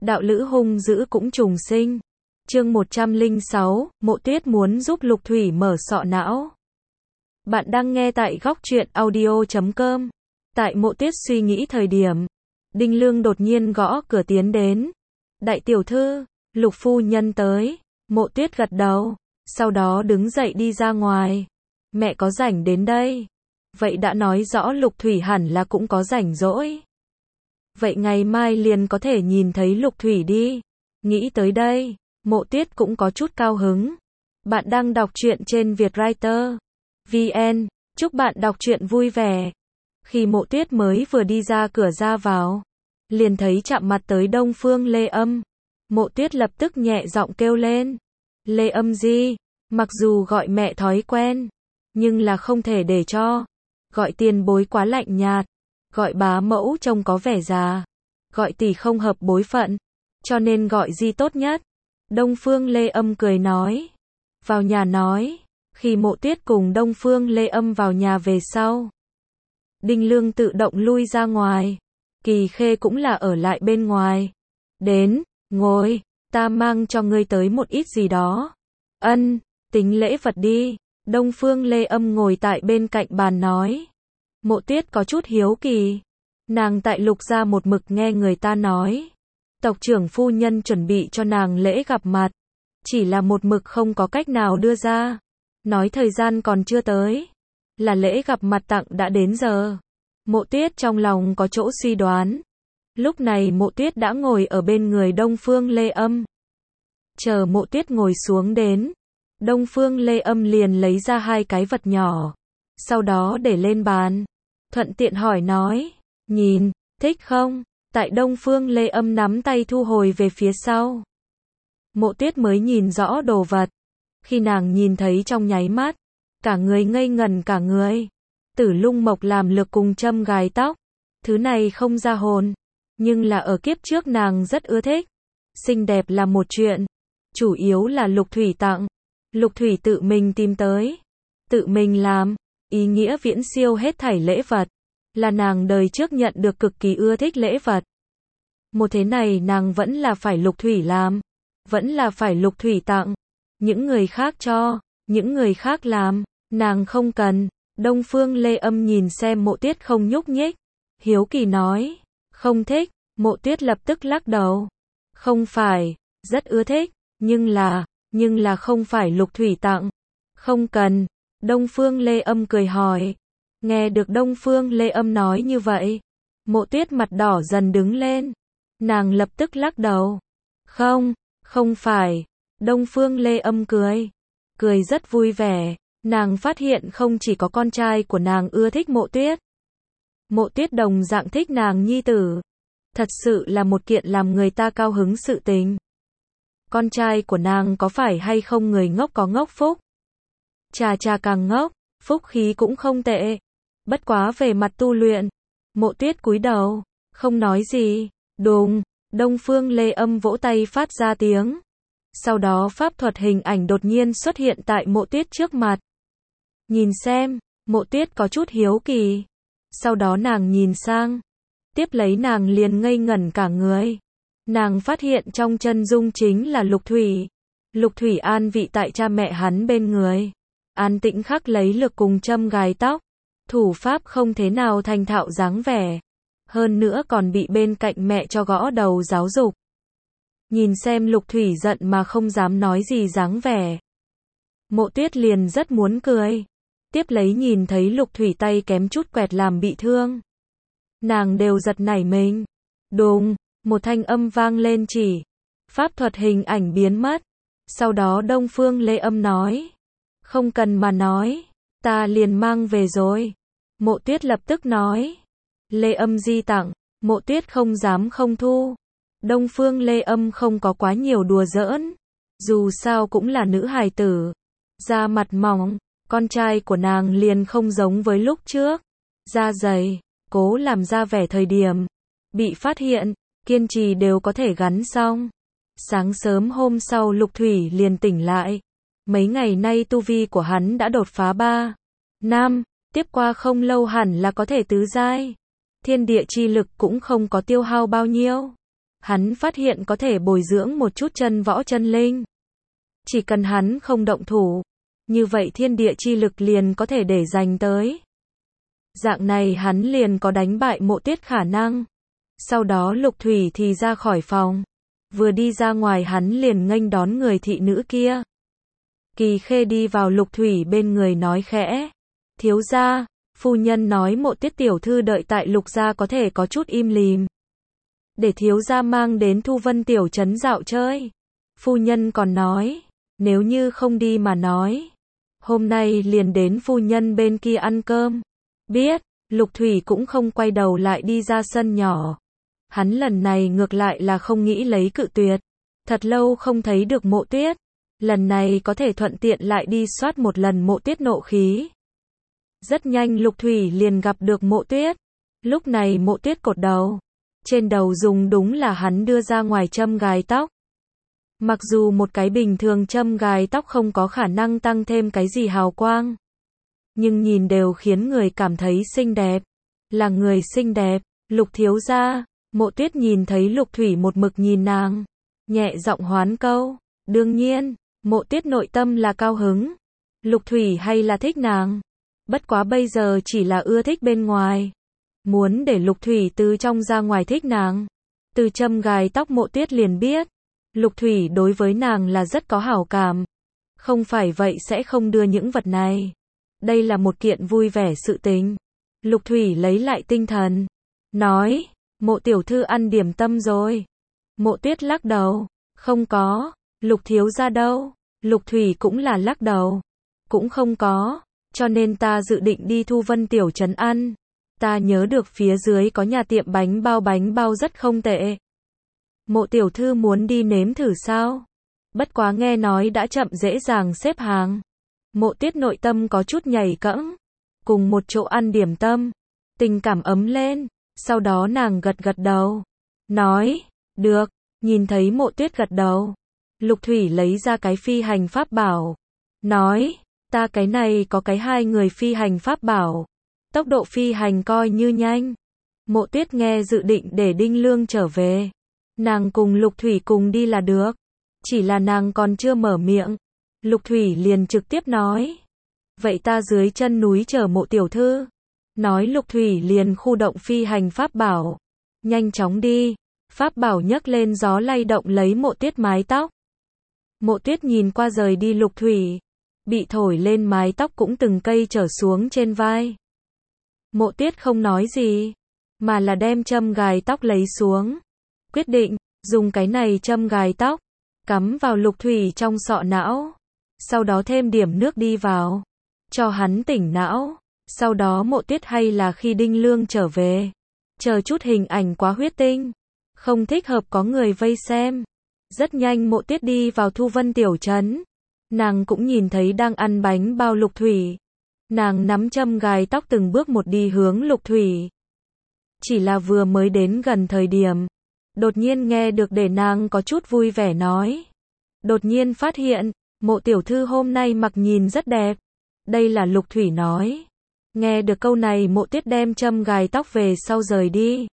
đạo lữ hung dữ cũng trùng sinh. Chương 106, Mộ Tuyết muốn giúp Lục Thủy mở sọ não. Bạn đang nghe tại góc truyện audio.com. Tại Mộ Tuyết suy nghĩ thời điểm, Đinh Lương đột nhiên gõ cửa tiến đến. Đại tiểu thư, Lục phu nhân tới. Mộ Tuyết gật đầu, sau đó đứng dậy đi ra ngoài. Mẹ có rảnh đến đây. Vậy đã nói rõ Lục Thủy hẳn là cũng có rảnh rỗi. Vậy ngày mai liền có thể nhìn thấy Lục Thủy đi. Nghĩ tới đây, Mộ Tuyết cũng có chút cao hứng. Bạn đang đọc truyện trên Vietwriter VN, chúc bạn đọc truyện vui vẻ. Khi Mộ Tuyết mới vừa đi ra cửa ra vào, liền thấy chạm mặt tới Đông Phương Lê Âm. Mộ Tuyết lập tức nhẹ giọng kêu lên. Lê Âm gì? Mặc dù gọi mẹ thói quen, nhưng là không thể để cho. Gọi tiền bối quá lạnh nhạt. Gọi bá mẫu trông có vẻ già. Gọi tỷ không hợp bối phận. Cho nên gọi gì tốt nhất. Đông Phương Lê Âm cười nói. Vào nhà nói. Khi Mộ Tuyết cùng Đông Phương Lê Âm vào nhà về sau, Đinh Lương tự động lui ra ngoài. Kỳ Khê cũng là ở lại bên ngoài. Đến, ngồi, ta mang cho ngươi tới một ít gì đó. Ân, tính lễ vật đi. Đông Phương Lê Âm ngồi tại bên cạnh bàn nói. Mộ Tuyết có chút hiếu kỳ. Nàng tại Lục gia một mực nghe người ta nói. Tộc trưởng phu nhân chuẩn bị cho nàng lễ gặp mặt. Chỉ là một mực không có cách nào đưa ra. Nói thời gian còn chưa tới. Là lễ gặp mặt tặng đã đến giờ. Mộ Tuyết trong lòng có chỗ suy đoán. Lúc này Mộ Tuyết đã ngồi ở bên người Đông Phương Lê Âm. Chờ Mộ Tuyết ngồi xuống đến. Đông Phương Lê Âm liền lấy ra hai cái vật nhỏ. Sau đó để lên bàn. Thuận tiện hỏi nói. Nhìn, thích không? Tại Đông Phương Lê Âm nắm tay thu hồi về phía sau. Mộ Tuyết mới nhìn rõ đồ vật. Khi nàng nhìn thấy trong nháy mắt, cả người ngây ngẩn cả người. Tử Lung Mộc làm lược cùng châm gài tóc. Thứ này không ra hồn. Nhưng là ở kiếp trước nàng rất ưa thích. Xinh đẹp là một chuyện. Chủ yếu là Lục Thủy tặng. Lục Thủy tự mình tìm tới. Tự mình làm. Ý nghĩa viễn siêu hết thảy lễ vật. Là nàng đời trước nhận được cực kỳ ưa thích lễ vật. Một thế này nàng vẫn là phải Lục Thủy làm. Vẫn là phải Lục Thủy tặng. Những người khác cho. Những người khác làm. Nàng không cần. Đông Phương Lê Âm nhìn xem Mộ Tuyết không nhúc nhích. Hiếu kỳ nói. Không thích. Mộ Tuyết lập tức lắc đầu. Không phải. Rất ưa thích. Nhưng là không phải Lục Thủy tặng. Không cần. Đông Phương Lê Âm cười hỏi. Nghe được Đông Phương Lê Âm nói như vậy. Mộ Tuyết mặt đỏ dần đứng lên. Nàng lập tức lắc đầu. Không phải. Đông Phương Lê Âm cười. Cười rất vui vẻ. Nàng phát hiện không chỉ có con trai của nàng ưa thích Mộ Tuyết. Mộ Tuyết đồng dạng thích nàng nhi tử. Thật sự là một kiện làm người ta cao hứng sự tình. Con trai của nàng có phải hay không người ngốc có ngốc phúc. Chà càng ngốc, phúc khí cũng không tệ. Bất quá về mặt tu luyện. Mộ Tuyết cúi đầu, không nói gì. Đùng, Đông Phương Lê Âm vỗ tay phát ra tiếng. Sau đó pháp thuật hình ảnh đột nhiên xuất hiện tại Mộ Tuyết trước mặt. Nhìn xem, Mộ Tuyết có chút hiếu kỳ. Sau đó nàng nhìn sang. Tiếp lấy nàng liền ngây ngẩn cả người. Nàng phát hiện trong chân dung chính là Lục Thủy. Lục Thủy an vị tại cha mẹ hắn bên người. An tĩnh khắc lấy lược cùng châm gài tóc. Thủ pháp không thế nào thành thạo dáng vẻ. Hơn nữa còn bị bên cạnh mẹ cho gõ đầu giáo dục. Nhìn xem Lục Thủy giận mà không dám nói gì dáng vẻ. Mộ Tuyết liền rất muốn cười. Tiếp lấy nhìn thấy Lục Thủy tay kém chút quẹt làm bị thương. Nàng đều giật nảy mình. Đùng, một thanh âm vang lên chỉ. Pháp thuật hình ảnh biến mất. Sau đó Đông Phương Lê Âm nói. Không cần mà nói. Ta liền mang về rồi. Mộ Tuyết lập tức nói. Lê Âm di tặng. Mộ Tuyết không dám không thu. Đông Phương Lê Âm không có quá nhiều đùa giỡn. Dù sao cũng là nữ hài tử. Da mặt mỏng. Con trai của nàng liền không giống với lúc trước. Da dày. Cố làm ra vẻ thời điểm. Bị phát hiện. Kiên trì đều có thể gắn xong. Sáng sớm hôm sau Lục Thủy liền tỉnh lại. Mấy ngày nay tu vi của hắn đã đột phá 3 năm. Tiếp qua không lâu hẳn là có thể tứ giai. Thiên địa chi lực cũng không có tiêu hao bao nhiêu. Hắn phát hiện có thể bồi dưỡng một chút chân võ chân linh. Chỉ cần hắn không động thủ, như vậy thiên địa chi lực liền có thể để dành tới. Dạng này hắn liền có đánh bại Mộ Tuyết khả năng. Sau đó Lục Thủy thì ra khỏi phòng. Vừa đi ra ngoài hắn liền nghênh đón người thị nữ kia. Kỳ Khê đi vào Lục Thủy bên người nói khẽ. Thiếu gia, phu nhân nói Mộ Tuyết tiểu thư đợi tại Lục gia có thể có chút im lìm. Để thiếu gia mang đến Thu Vân tiểu trấn dạo chơi. Phu nhân còn nói, nếu như không đi mà nói, hôm nay liền đến phu nhân bên kia ăn cơm. Biết, Lục Thủy cũng không quay đầu lại đi ra sân nhỏ. Hắn lần này ngược lại là không nghĩ lấy cự tuyệt. Thật lâu không thấy được Mộ Tuyết. Lần này có thể thuận tiện lại đi soát một lần Mộ Tuyết nộ khí. Rất nhanh Lục Thủy liền gặp được Mộ Tuyết. Lúc này Mộ Tuyết cột đầu. Trên đầu dùng đúng là hắn đưa ra ngoài châm gài tóc. Mặc dù một cái bình thường châm gài tóc không có khả năng tăng thêm cái gì hào quang, nhưng nhìn đều khiến người cảm thấy xinh đẹp. Là người xinh đẹp, Lục thiếu gia. Mộ Tuyết nhìn thấy Lục Thủy một mực nhìn nàng, nhẹ giọng hoán câu. Đương nhiên, Mộ Tuyết nội tâm là cao hứng. Lục Thủy hay là thích nàng. Bất quá bây giờ chỉ là ưa thích bên ngoài. Muốn để Lục Thủy từ trong ra ngoài thích nàng. Từ châm gài tóc Mộ Tuyết liền biết. Lục Thủy đối với nàng là rất có hảo cảm. Không phải vậy sẽ không đưa những vật này. Đây là một kiện vui vẻ sự tình. Lục Thủy lấy lại tinh thần. Nói, Mộ tiểu thư ăn điểm tâm rồi. Mộ Tuyết lắc đầu. Không có. Lục thiếu gia đâu? Lục Thủy cũng là lắc đầu. Cũng không có. Cho nên ta dự định đi Thu Vân tiểu trấn ăn. Ta nhớ được phía dưới có nhà tiệm bánh bao rất không tệ. Mộ tiểu thư muốn đi nếm thử sao? Bất quá nghe nói đã chậm dễ dàng xếp hàng. Mộ Tuyết nội tâm có chút nhảy cẫng. Cùng một chỗ ăn điểm tâm. Tình cảm ấm lên. Sau đó nàng gật gật đầu. Nói, được. Nhìn thấy Mộ Tuyết gật đầu. Lục Thủy lấy ra cái phi hành pháp bảo. Nói, ta cái này có cái 2 người phi hành pháp bảo. Tốc độ phi hành coi như nhanh. Mộ Tuyết nghe dự định để Đinh Lương trở về. Nàng cùng Lục Thủy cùng đi là được. Chỉ là nàng còn chưa mở miệng. Lục Thủy liền trực tiếp nói. Vậy ta dưới chân núi chờ Mộ tiểu thư. Nói Lục Thủy liền khu động phi hành pháp bảo. Nhanh chóng đi. Pháp bảo nhấc lên gió lay động lấy Mộ Tuyết mái tóc. Mộ Tuyết nhìn qua rời đi Lục Thủy. Bị thổi lên mái tóc cũng từng cây trở xuống trên vai. Mộ Tuyết không nói gì. Mà là đem châm gài tóc lấy xuống. Quyết định, dùng cái này châm gài tóc. Cắm vào Lục Thủy trong sọ não. Sau đó thêm điểm nước đi vào. Cho hắn tỉnh não. Sau đó Mộ Tuyết hay là khi Đinh Lương trở về. Chờ chút hình ảnh quá huyết tinh. Không thích hợp có người vây xem. Rất nhanh Mộ Tuyết đi vào Thu Vân tiểu trấn. Nàng cũng nhìn thấy đang ăn bánh bao Lục Thủy. Nàng nắm châm gài tóc từng bước một đi hướng Lục Thủy. Chỉ là vừa mới đến gần thời điểm. Đột nhiên nghe được để nàng có chút vui vẻ nói. Đột nhiên phát hiện, Mộ tiểu thư hôm nay mặc nhìn rất đẹp. Đây là Lục Thủy nói. Nghe được câu này Mộ Tuyết đem châm gài tóc về sau rời đi.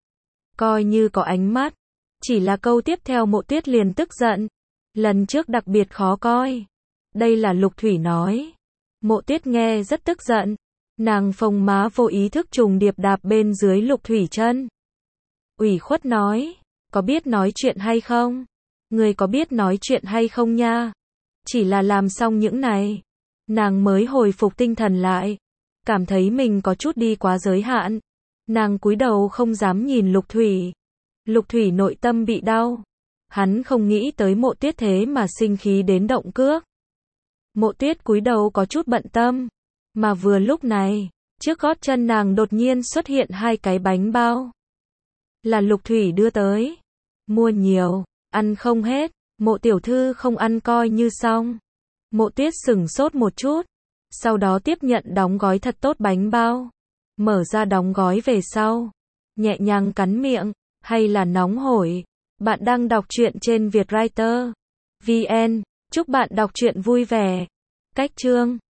Coi như có ánh mắt. Chỉ là câu tiếp theo Mộ Tuyết liền tức giận. Lần trước đặc biệt khó coi. Đây là Lục Thủy nói. Mộ Tuyết nghe rất tức giận. Nàng phồng má vô ý thức trùng điệp đạp bên dưới Lục Thủy chân. Ủy khuất nói. Có biết nói chuyện hay không? Người có biết nói chuyện hay không nha? Chỉ là làm xong những này. Nàng mới hồi phục tinh thần lại. Cảm thấy mình có chút đi quá giới hạn. Nàng cúi đầu không dám nhìn Lục Thủy. Lục Thủy nội tâm bị đau. Hắn không nghĩ tới Mộ Tuyết thế mà sinh khí đến động cước. Mộ Tuyết cúi đầu có chút bận tâm. Mà vừa lúc này, trước gót chân nàng đột nhiên xuất hiện 2 cái bánh bao. Là Lục Thủy đưa tới. Mua nhiều, ăn không hết. Mộ tiểu thư không ăn coi như xong. Mộ Tuyết sửng sốt một chút. Sau đó tiếp nhận đóng gói thật tốt bánh bao. Mở ra đóng gói về sau. Nhẹ nhàng cắn miệng. Hay là nóng hổi. Bạn đang đọc truyện trên Vietwriter.vn. Chúc bạn đọc truyện vui vẻ. Cách chương